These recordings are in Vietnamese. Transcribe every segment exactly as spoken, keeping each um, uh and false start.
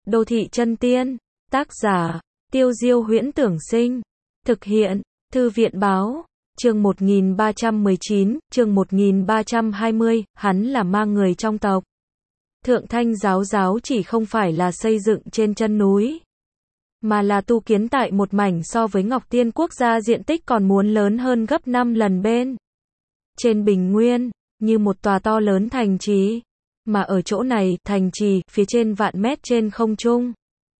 Đô thị chân tiên. Tác giả, Tiêu Diêu Huyễn Tưởng Sinh. Thực hiện, Thư viện Báo. Chương một nghìn ba trăm mười chín, chương một nghìn ba trăm hai mươi, hắn là ma người trong tộc. Thượng Thanh giáo giáo chỉ không phải là xây dựng trên chân núi, mà là tu kiến tại một mảnh so với Ngọc Tiên quốc gia diện tích còn muốn lớn hơn gấp năm lần bên. Trên bình nguyên, như một tòa to lớn thành trì. Mà ở chỗ này, thành trì, phía trên vạn mét trên không trung,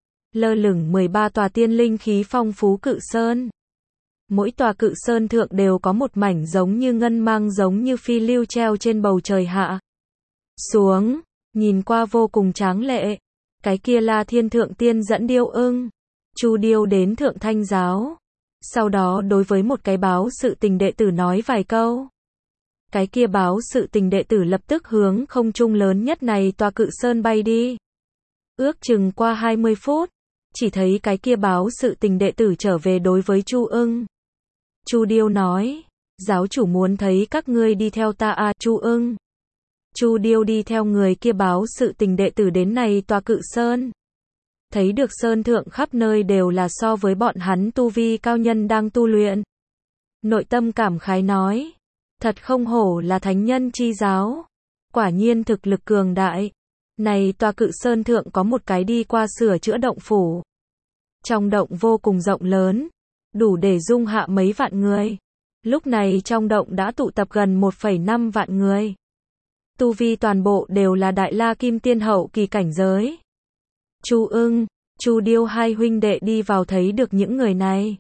lơ lửng mười ba tòa tiên linh khí phong phú cự sơn. Mỗi tòa cự sơn thượng đều có một mảnh giống như ngân mang giống như phi lưu treo trên bầu trời hạ xuống, nhìn qua vô cùng tráng lệ. Cái kia là Thiên Thượng Tiên dẫn Điêu Ưng, Chu Điêu đến Thượng Thanh giáo. Sau đó đối với một cái báo sự tình đệ tử nói vài câu. Cái kia báo sự tình đệ tử lập tức hướng không trung lớn nhất này tòa cự sơn bay đi. Ước chừng qua hai mươi phút, chỉ thấy cái kia báo sự tình đệ tử trở về đối với Chu Ưng. Chu Điêu nói, giáo chủ muốn thấy các ngươi đi theo ta à, Chu Ưng. Chu Điêu đi theo người kia báo sự tình đệ tử đến này tòa cự sơn. Thấy được sơn thượng khắp nơi đều là so với bọn hắn tu vi cao nhân đang tu luyện. Nội tâm cảm khái nói, thật không hổ là thánh nhân chi giáo. Quả nhiên thực lực cường đại. Này tòa cự sơn thượng có một cái đi qua sửa chữa động phủ. Trong động vô cùng rộng lớn, đủ để dung hạ mấy vạn người. Lúc này trong động đã tụ tập gần một phẩy năm vạn người. Tu vi toàn bộ đều là đại la kim tiên hậu kỳ cảnh giới. Chu Ưng, Chu Điêu hai huynh đệ đi vào thấy được những người này,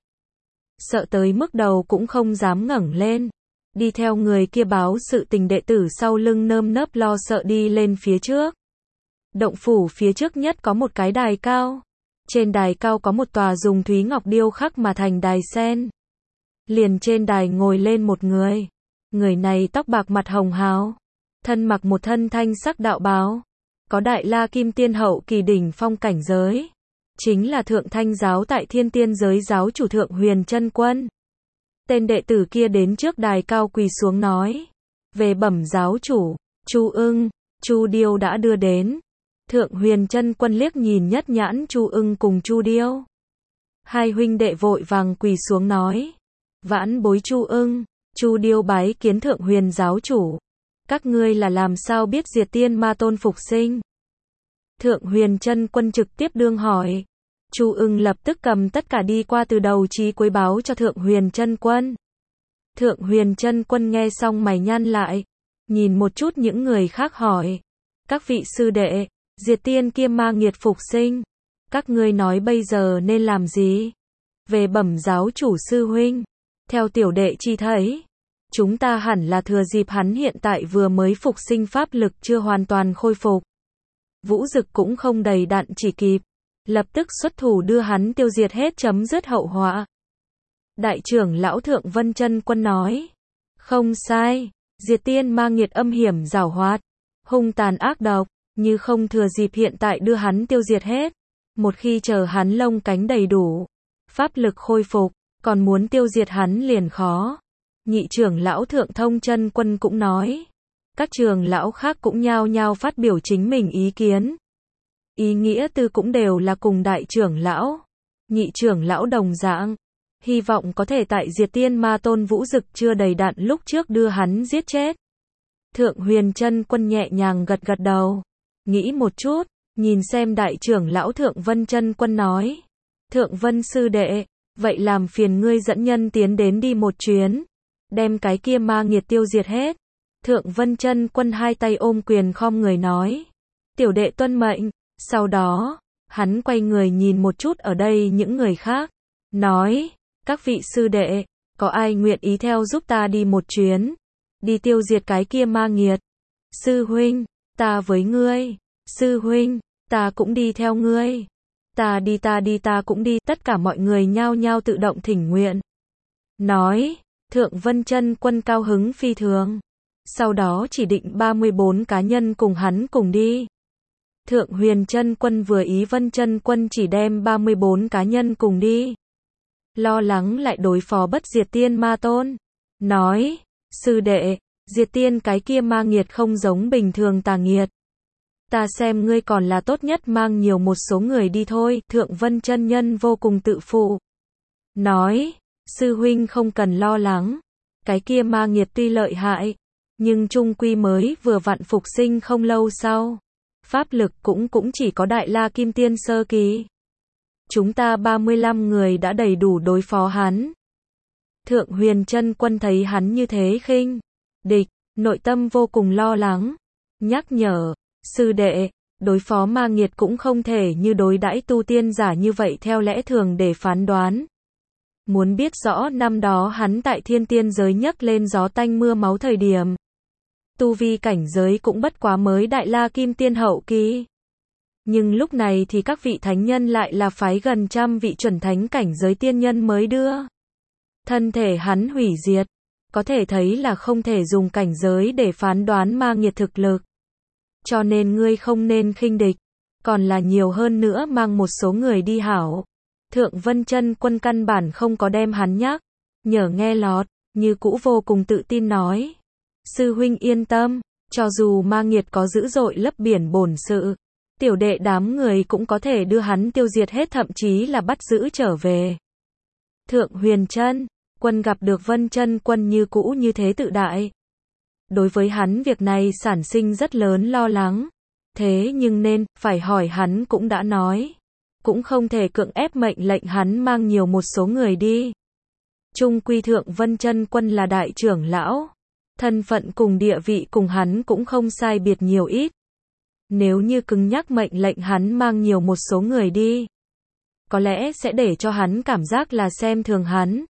sợ tới mức đầu cũng không dám ngẩng lên. Đi theo người kia báo sự tình đệ tử sau lưng nơm nớp lo sợ đi lên phía trước. Động phủ phía trước nhất có một cái đài cao. Trên đài cao có một tòa dùng thúy ngọc điêu khắc mà thành đài sen. Liền trên đài ngồi lên một người. Người này tóc bạc mặt hồng hào, thân mặc một thân thanh sắc đạo bào, có đại la kim tiên hậu kỳ đỉnh phong cảnh giới. Chính là Thượng Thanh giáo tại Thiên Tiên giới giáo chủ Thượng Huyền Chân Quân. Tên đệ tử kia đến trước đài cao quỳ xuống nói, về bẩm giáo chủ, Chu Ưng, Chu Điêu đã đưa đến. Thượng Huyền Chân Quân liếc nhìn nhất nhãn Chu Ưng cùng Chu Điêu. Hai huynh đệ vội vàng quỳ xuống nói, vãn bối Chu Ưng, Chu Điêu bái kiến Thượng Huyền giáo chủ. Các ngươi là làm sao biết diệt tiên ma tôn phục sinh? Thượng Huyền Chân Quân trực tiếp đương hỏi. Chu Ưng lập tức cầm tất cả đi qua từ đầu chí cuối báo cho Thượng Huyền Chân Quân. Thượng Huyền Chân Quân nghe xong mày nhăn lại, nhìn một chút những người khác hỏi, các vị sư đệ, diệt tiên kia ma nghiệt phục sinh, các ngươi nói bây giờ nên làm gì? Về bẩm giáo chủ sư huynh, theo tiểu đệ chi thấy, chúng ta hẳn là thừa dịp hắn hiện tại vừa mới phục sinh pháp lực chưa hoàn toàn khôi phục. Vũ Dực cũng không đầy đặn chỉ kịp, lập tức xuất thủ đưa hắn tiêu diệt hết chấm dứt hậu họa. Đại trưởng lão Thượng Vân Chân Quân nói, không sai, diệt tiên ma nghiệt âm hiểm giảo hoạt, hung tàn ác độc, như không thừa dịp hiện tại đưa hắn tiêu diệt hết. Một khi chờ hắn lông cánh đầy đủ, pháp lực khôi phục, còn muốn tiêu diệt hắn liền khó. Nhị trưởng lão Thượng Thông Chân Quân cũng nói. Các trưởng lão khác cũng nhao nhao phát biểu chính mình ý kiến. Ý nghĩa tư cũng đều là cùng đại trưởng lão, nhị trưởng lão đồng dạng. Hy vọng có thể tại diệt tiên ma tôn Vũ Dực chưa đầy đặn lúc trước đưa hắn giết chết. Thượng Huyền Chân Quân nhẹ nhàng gật gật đầu, nghĩ một chút, nhìn xem đại trưởng lão Thượng Vân Chân Quân nói, Thượng Vân sư đệ, vậy làm phiền ngươi dẫn nhân tiến đến đi một chuyến, đem cái kia ma nghiệt tiêu diệt hết. Thượng Vân Chân Quân hai tay ôm quyền khom người nói, tiểu đệ tuân mệnh. Sau đó, hắn quay người nhìn một chút ở đây những người khác, nói, các vị sư đệ, có ai nguyện ý theo giúp ta đi một chuyến, đi tiêu diệt cái kia ma nghiệt? Sư huynh, ta với ngươi. Sư huynh, ta cũng đi theo ngươi. Ta đi ta đi ta cũng đi. Tất cả mọi người nhao nhao tự động thỉnh nguyện. Nói, Thượng Vân Chân Quân cao hứng phi thường. Sau đó chỉ định ba mươi bốn cá nhân cùng hắn cùng đi. Thượng Huyền Chân Quân vừa ý Vân Chân Quân chỉ đem ba mươi bốn cá nhân cùng đi. Lo lắng lại đối phó bất diệt tiên ma tôn. Nói, sư đệ, diệt tiên cái kia ma nghiệt không giống bình thường tà nghiệt. Ta xem ngươi còn là tốt nhất mang nhiều một số người đi thôi, Thượng Vân chân nhân vô cùng tự phụ. Nói, sư huynh không cần lo lắng, cái kia ma nghiệt tuy lợi hại, nhưng trung quy mới vừa vặn phục sinh không lâu sau. Pháp lực cũng cũng chỉ có đại la kim tiên sơ kỳ. Chúng ta ba mươi lăm người đã đầy đủ đối phó hắn. Thượng Huyền Chân Quân thấy hắn như thế khinh địch, nội tâm vô cùng lo lắng, nhắc nhở, sư đệ, đối phó ma nghiệt cũng không thể như đối đãi tu tiên giả như vậy theo lẽ thường để phán đoán. Muốn biết rõ năm đó hắn tại thiên tiên giới nhấc lên gió tanh mưa máu thời điểm. Tu vi cảnh giới cũng bất quá mới đại la kim tiên hậu kỳ. Nhưng lúc này thì các vị thánh nhân lại là phái gần trăm vị chuẩn thánh cảnh giới tiên nhân mới đưa. Thân thể hắn hủy diệt, có thể thấy là không thể dùng cảnh giới để phán đoán ma nghiệt thực lực. Cho nên ngươi không nên khinh địch, còn là nhiều hơn nữa mang một số người đi hảo. Thượng Vân Chân Quân căn bản không có đem hắn nhắc, nhở nghe lọt, như cũ vô cùng tự tin nói. Sư huynh yên tâm, cho dù ma nghiệt có dữ dội lấp biển bổn sự, tiểu đệ đám người cũng có thể đưa hắn tiêu diệt hết, thậm chí là bắt giữ trở về. Thượng Huyền Chân Quân gặp được Vân Chân Quân như cũ như thế tự đại. Đối với hắn việc này sản sinh rất lớn lo lắng. Thế nhưng nên, phải hỏi hắn cũng đã nói. Cũng không thể cưỡng ép mệnh lệnh hắn mang nhiều một số người đi. Trung quy Thượng Vân Chân Quân là đại trưởng lão. Thân phận cùng địa vị cùng hắn cũng không sai biệt nhiều ít. Nếu như cứng nhắc mệnh lệnh hắn mang nhiều một số người đi, có lẽ sẽ để cho hắn cảm giác là xem thường hắn.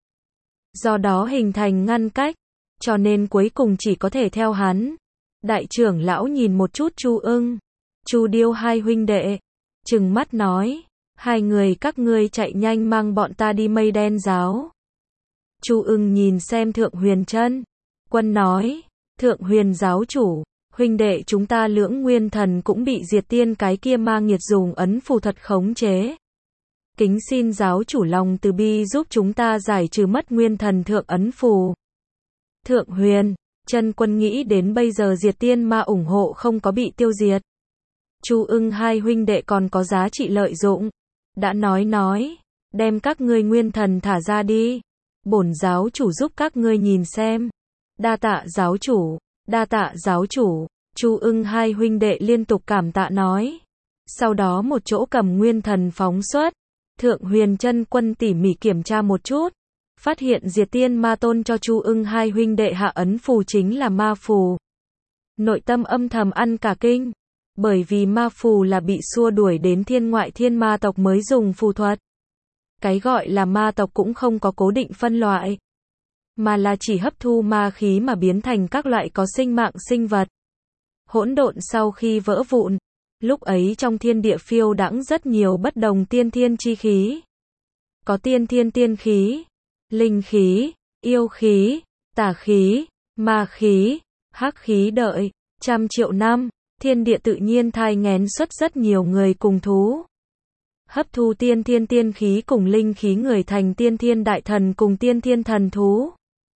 Do đó hình thành ngăn cách, cho nên cuối cùng chỉ có thể theo hắn. Đại trưởng lão nhìn một chút Chu Ưng, Chu Điêu hai huynh đệ, trừng mắt nói, hai người các ngươi chạy nhanh mang bọn ta đi Mây Đen giáo. Chu Ưng nhìn xem Thượng Huyền Chân Quân nói, Thượng Huyền giáo chủ, huynh đệ chúng ta Lưỡng Nguyên Thần cũng bị diệt tiên cái kia ma nghiệt dùng ấn phù thuật khống chế. Kính xin giáo chủ lòng từ bi giúp chúng ta giải trừ mất nguyên thần thượng ấn phù. Thượng Huyền Chân Quân nghĩ đến bây giờ diệt tiên ma ủng hộ không có bị tiêu diệt. Chu Ưng hai huynh đệ còn có giá trị lợi dụng. Đã nói nói, đem các ngươi nguyên thần thả ra đi. Bổn giáo chủ giúp các ngươi nhìn xem. Đa tạ giáo chủ, đa tạ giáo chủ. Chu Ưng hai huynh đệ liên tục cảm tạ nói. Sau đó một chỗ cầm nguyên thần phóng xuất. Thượng Huyền Chân Quân tỉ mỉ kiểm tra một chút, phát hiện diệt tiên ma tôn cho Chu Ưng hai huynh đệ hạ ấn phù chính là ma phù. Nội tâm âm thầm ăn cả kinh, bởi vì ma phù là bị xua đuổi đến thiên ngoại thiên ma tộc mới dùng phù thuật. Cái gọi là ma tộc cũng không có cố định phân loại, mà là chỉ hấp thu ma khí mà biến thành các loại có sinh mạng sinh vật. Hỗn độn sau khi vỡ vụn, lúc ấy trong thiên địa phiêu đãng rất nhiều bất đồng tiên thiên chi khí. Có tiên thiên tiên khí, linh khí, yêu khí, tà khí, ma khí, hắc khí đợi, trăm triệu năm, thiên địa tự nhiên thai nghén xuất rất nhiều người cùng thú. Hấp thu tiên thiên tiên khí cùng linh khí người thành tiên thiên đại thần cùng tiên thiên thần thú.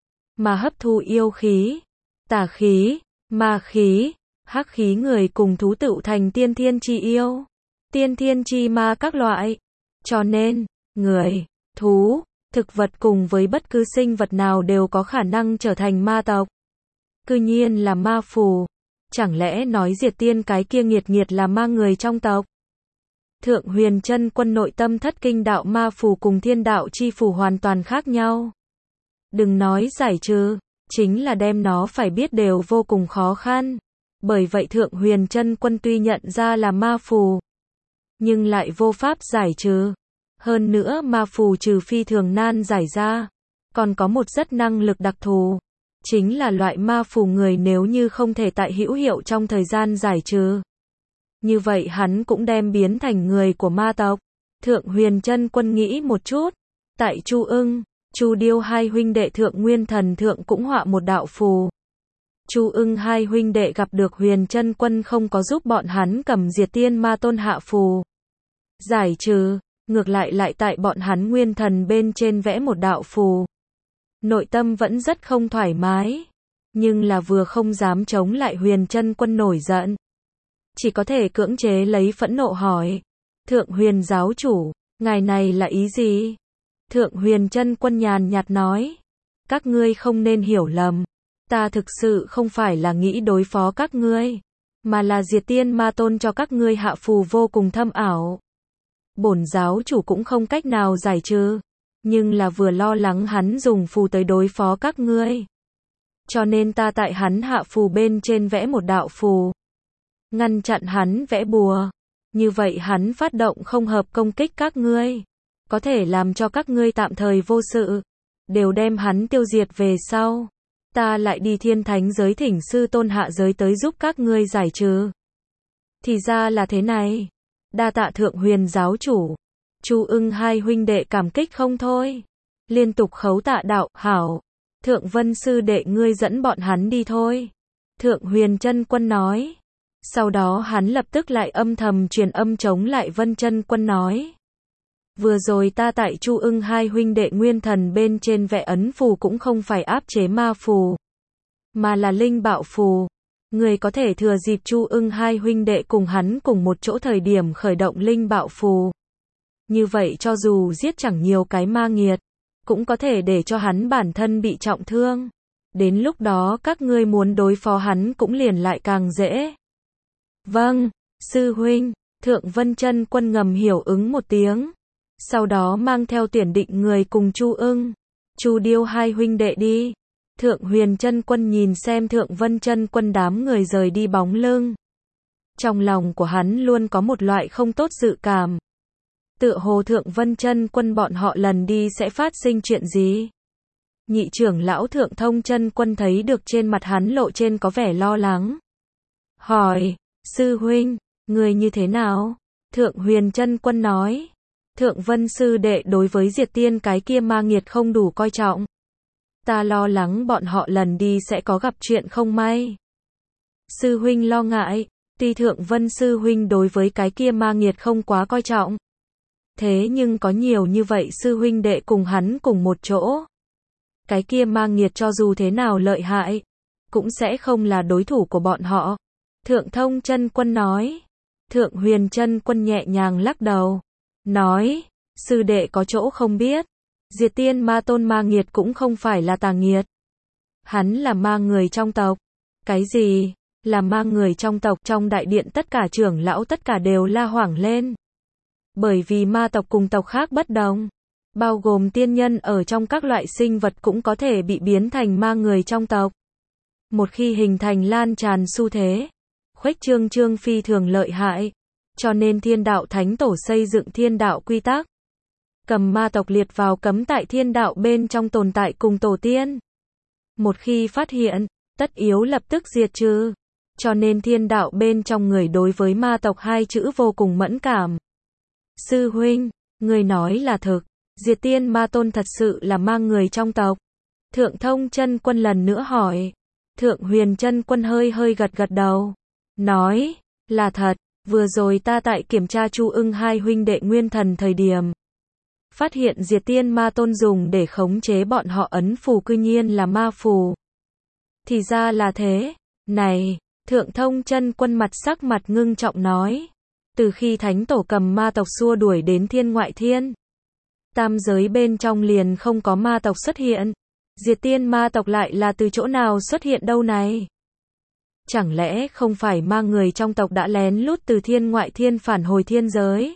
Mà hấp thu yêu khí, tà khí, ma khí, hắc khí người cùng thú tựu thành tiên thiên chi yêu, tiên thiên chi ma các loại. Cho nên, người, thú, thực vật cùng với bất cứ sinh vật nào đều có khả năng trở thành ma tộc. Cư nhiên là ma phù. Chẳng lẽ nói diệt tiên cái kia nghiệt nghiệt là ma người trong tộc? Thượng Huyền Chân Quân nội tâm thất kinh, đạo ma phù cùng thiên đạo chi phù hoàn toàn khác nhau. Đừng nói giải trừ, chính là đem nó phải biết đều vô cùng khó khăn. Bởi vậy Thượng Huyền Chân Quân tuy nhận ra là ma phù, nhưng lại vô pháp giải trừ. Hơn nữa ma phù trừ phi thường nan giải ra, còn có một rất năng lực đặc thù. Chính là loại ma phù người nếu như không thể tại hữu hiệu trong thời gian giải trừ, như vậy hắn cũng đem biến thành người của ma tộc. Thượng Huyền Chân Quân nghĩ một chút, tại Chu Ưng, Chu Điêu hai huynh đệ Thượng Nguyên Thần thượng cũng họa một đạo phù. Chu Ưng hai huynh đệ gặp được Huyền Chân Quân không có giúp bọn hắn cầm diệt tiên ma tôn hạ phù giải trừ, ngược lại lại tại bọn hắn nguyên thần bên trên vẽ một đạo phù. Nội tâm vẫn rất không thoải mái, nhưng là vừa không dám chống lại Huyền Chân Quân nổi giận. chỉ có thể cưỡng chế lấy phẫn nộ hỏi. Thượng Huyền giáo chủ, ngài này là ý gì? Thượng Huyền chân quân nhàn nhạt nói. Các ngươi không nên hiểu lầm. Ta thực sự không phải là nghĩ đối phó các ngươi, mà là diệt tiên ma tôn cho các ngươi hạ phù vô cùng thâm ảo. Bổn giáo chủ cũng không cách nào giải trừ, nhưng là vừa lo lắng hắn dùng phù tới đối phó các ngươi. Cho nên ta tại hắn hạ phù bên trên vẽ một đạo phù, ngăn chặn hắn vẽ bùa. Như vậy hắn phát động không hợp công kích các ngươi, có thể làm cho các ngươi tạm thời vô sự, đều đem hắn tiêu diệt về sau. Ta lại đi thiên thánh giới thỉnh sư tôn hạ giới tới giúp các ngươi giải trừ. Thì ra là thế này. Đa tạ Thượng Huyền giáo chủ. Chu Ưng hai huynh đệ cảm kích không thôi. Liên tục khấu tạ đạo, hảo. Thượng Vân sư đệ ngươi dẫn bọn hắn đi thôi. Thượng Huyền chân quân nói. Sau đó hắn lập tức lại âm thầm truyền âm chống lại Vân chân quân nói. Vừa rồi ta tại Chu Ưng hai huynh đệ nguyên thần bên trên vẽ ấn phù cũng không phải áp chế ma phù, mà là linh bạo phù. Người có thể thừa dịp Chu Ưng hai huynh đệ cùng hắn cùng một chỗ thời điểm khởi động linh bạo phù. Như vậy cho dù giết chẳng nhiều cái ma nghiệt, cũng có thể để cho hắn bản thân bị trọng thương. Đến lúc đó các ngươi muốn đối phó hắn cũng liền lại càng dễ. Vâng, sư huynh. Thượng Vân chân quân ngầm hiểu ứng một tiếng. Sau đó mang theo tuyển định người cùng Chu Ưng, Chu Điêu hai huynh đệ đi. Thượng Huyền chân quân nhìn xem Thượng Vân chân quân đám người rời đi bóng lưng. Trong lòng của hắn luôn có một loại không tốt dự cảm. Tựa hồ Thượng Vân chân quân bọn họ lần đi sẽ phát sinh chuyện gì? Nhị trưởng lão Thượng Thông chân quân thấy được trên mặt hắn lộ trên có vẻ lo lắng. Hỏi, sư huynh, người như thế nào? Thượng Huyền chân quân nói. Thượng Vân sư đệ đối với diệt tiên cái kia ma nghiệt không đủ coi trọng. Ta lo lắng bọn họ lần đi sẽ có gặp chuyện không may. Sư huynh lo ngại, tuy Thượng Vân sư huynh đối với cái kia ma nghiệt không quá coi trọng. Thế nhưng có nhiều như vậy sư huynh đệ cùng hắn cùng một chỗ. Cái kia ma nghiệt cho dù thế nào lợi hại, cũng sẽ không là đối thủ của bọn họ. Thượng Thông chân quân nói. Thượng Huyền chân quân nhẹ nhàng lắc đầu. Nói, sư đệ có chỗ không biết. Diệt tiên ma tôn ma nghiệt cũng không phải là tà nghiệt. Hắn là ma người trong tộc. Cái gì? Là ma người trong tộc? Trong đại điện tất cả trưởng lão tất cả đều la hoảng lên. Bởi vì ma tộc cùng tộc khác bất đồng. Bao gồm tiên nhân ở trong các loại sinh vật cũng có thể bị biến thành ma người trong tộc. Một khi hình thành lan tràn xu thế, khuếch trương trương phi thường lợi hại. Cho nên thiên đạo thánh tổ xây dựng thiên đạo quy tắc. Cầm ma tộc liệt vào cấm tại thiên đạo bên trong tồn tại cùng tổ tiên. Một khi phát hiện, tất yếu lập tức diệt trừ. Cho nên thiên đạo bên trong người đối với ma tộc hai chữ vô cùng mẫn cảm. Sư huynh, người nói là thực. Diệt tiên ma tôn thật sự là ma người trong tộc. Thượng Thông chân quân lần nữa hỏi. Thượng Huyền chân quân hơi hơi gật gật đầu. Nói, là thật. Vừa rồi ta tại kiểm tra Chu Ưng hai huynh đệ nguyên thần thời điểm. Phát hiện diệt tiên ma tôn dùng để khống chế bọn họ ấn phù cư nhiên là ma phù. Thì ra là thế. Này, Thượng Thông chân quân mặt sắc mặt ngưng trọng nói. Từ khi thánh tổ cầm ma tộc xua đuổi đến thiên ngoại thiên. Tam giới bên trong liền không có ma tộc xuất hiện. Diệt tiên ma tộc lại là từ chỗ nào xuất hiện đâu này? Chẳng lẽ không phải ma người trong tộc đã lén lút từ thiên ngoại thiên phản hồi thiên giới?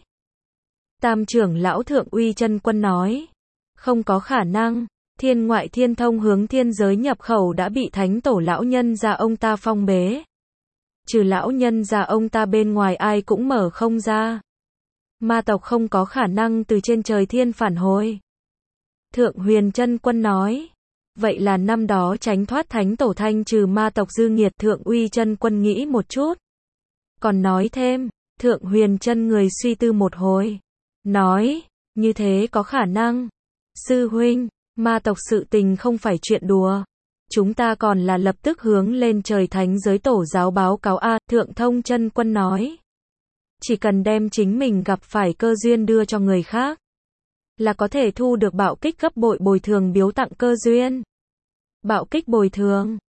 Tam trưởng lão Thượng Uy chân quân nói. Không có khả năng. Thiên ngoại thiên thông hướng thiên giới nhập khẩu đã bị thánh tổ lão nhân gia ông ta phong bế. Trừ lão nhân gia ông ta bên ngoài ai cũng mở không ra. Ma tộc không có khả năng từ trên trời thiên phản hồi. Thượng Huyền chân quân nói. Vậy là năm đó tránh thoát thánh tổ thanh trừ ma tộc dư nghiệt. Thượng Uy chân quân nghĩ một chút. Còn nói thêm, Thượng Huyền chân người suy tư một hồi. Nói, như thế có khả năng. Sư huynh, ma tộc sự tình không phải chuyện đùa. Chúng ta còn là lập tức hướng lên trời thánh giới tổ giáo báo cáo a. Thượng Thông chân quân nói. Chỉ cần đem chính mình gặp phải cơ duyên đưa cho người khác, là có thể thu được bạo kích gấp bội bồi thường biếu tặng cơ duyên. Bạo kích bồi thường.